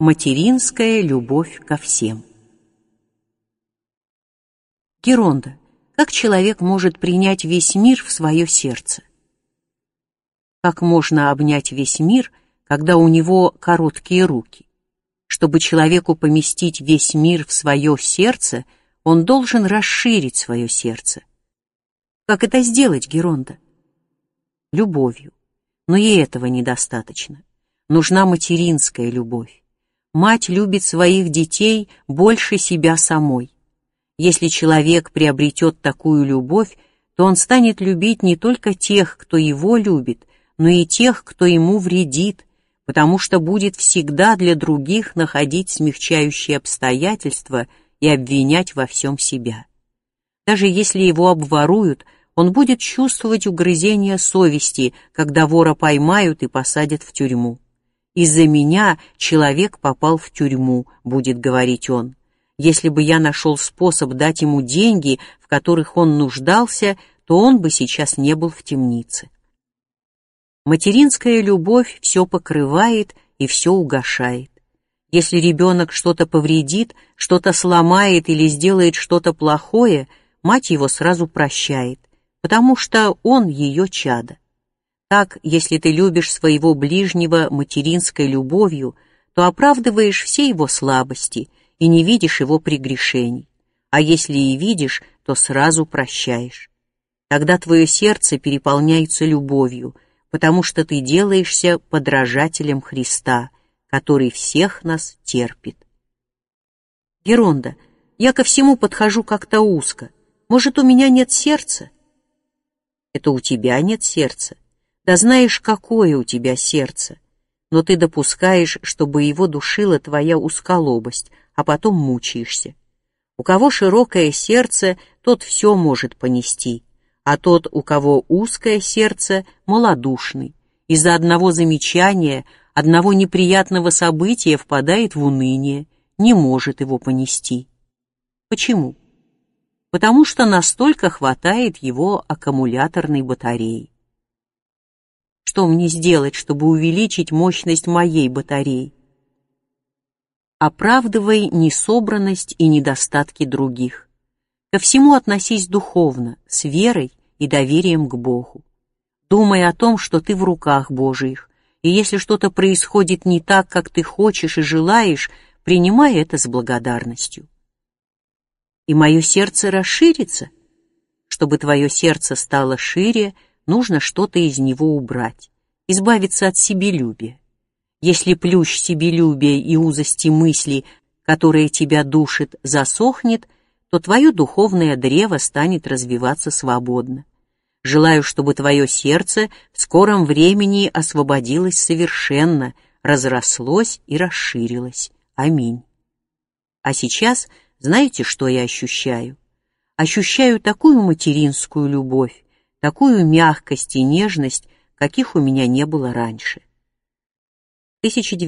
Материнская любовь ко всем. Геронда, как человек может принять весь мир в свое сердце? Как можно обнять весь мир, когда у него короткие руки? Чтобы человеку поместить весь мир в свое сердце, он должен расширить свое сердце. Как это сделать, Геронда? Любовью. Но и этого недостаточно. Нужна материнская любовь. Мать любит своих детей больше себя самой. Если человек приобретет такую любовь, то он станет любить не только тех, кто его любит, но и тех, кто ему вредит, потому что будет всегда для других находить смягчающие обстоятельства и обвинять во всем себя. Даже если его обворуют, он будет чувствовать угрызение совести, когда вора поймают и посадят в тюрьму. «Из-за меня человек попал в тюрьму», — будет говорить он. «Если бы я нашел способ дать ему деньги, в которых он нуждался, то он бы сейчас не был в темнице». Материнская любовь все покрывает и все угашает. Если ребенок что-то повредит, что-то сломает или сделает что-то плохое, мать его сразу прощает, потому что он ее чадо. Так, если ты любишь своего ближнего материнской любовью, то оправдываешь все его слабости и не видишь его прегрешений. А если и видишь, то сразу прощаешь. Тогда твое сердце переполняется любовью, потому что ты делаешься подражателем Христа, который всех нас терпит. Геронда, я ко всему подхожу как-то узко. Может, у меня нет сердца? Это у тебя нет сердца. Да знаешь, какое у тебя сердце, но ты допускаешь, чтобы его душила твоя узколобость, а потом мучаешься. У кого широкое сердце, тот все может понести, а тот, у кого узкое сердце, малодушный. Из-за одного замечания, одного неприятного события впадает в уныние, не может его понести. Почему? Потому что настолько хватает его аккумуляторной батареи. Что мне сделать, чтобы увеличить мощность моей батареи? Оправдывай несобранность и недостатки других. Ко всему относись духовно, с верой и доверием к Богу. Думай о том, что ты в руках Божьих, и если что-то происходит не так, как ты хочешь и желаешь, принимай это с благодарностью. И мое сердце расширится. Чтобы твое сердце стало шире, нужно что-то из него убрать, избавиться от себелюбия. Если плющ себелюбия и узости мысли, которая тебя душит, засохнет, то твое духовное древо станет развиваться свободно. Желаю, чтобы твое сердце в скором времени освободилось совершенно, разрослось и расширилось. Аминь. А сейчас знаете, что я ощущаю? Ощущаю такую материнскую любовь, такую мягкость и нежность, каких у меня не было раньше. В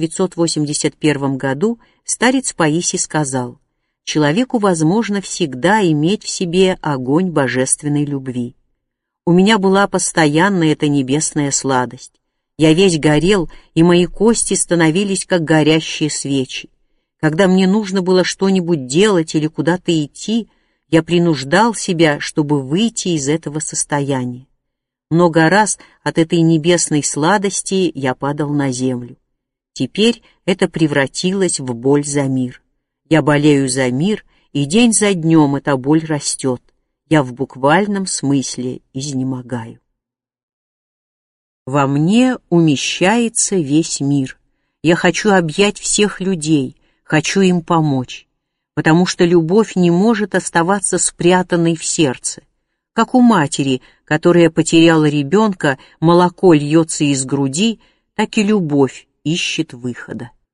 1981 году старец Паисий сказал: «Человеку возможно всегда иметь в себе огонь божественной любви. У меня была постоянная эта небесная сладость. Я весь горел, и мои кости становились как горящие свечи. Когда мне нужно было что-нибудь делать или куда-то идти, я принуждал себя, чтобы выйти из этого состояния. Много раз от этой небесной сладости я падал на землю. Теперь это превратилось в боль за мир. Я болею за мир, и день за днем эта боль растет. Я в буквальном смысле изнемогаю. Во мне умещается весь мир. Я хочу объять всех людей, хочу им помочь, потому что любовь не может оставаться спрятанной в сердце. Как у матери, которая потеряла ребенка, молоко льется из груди, так и любовь ищет выхода.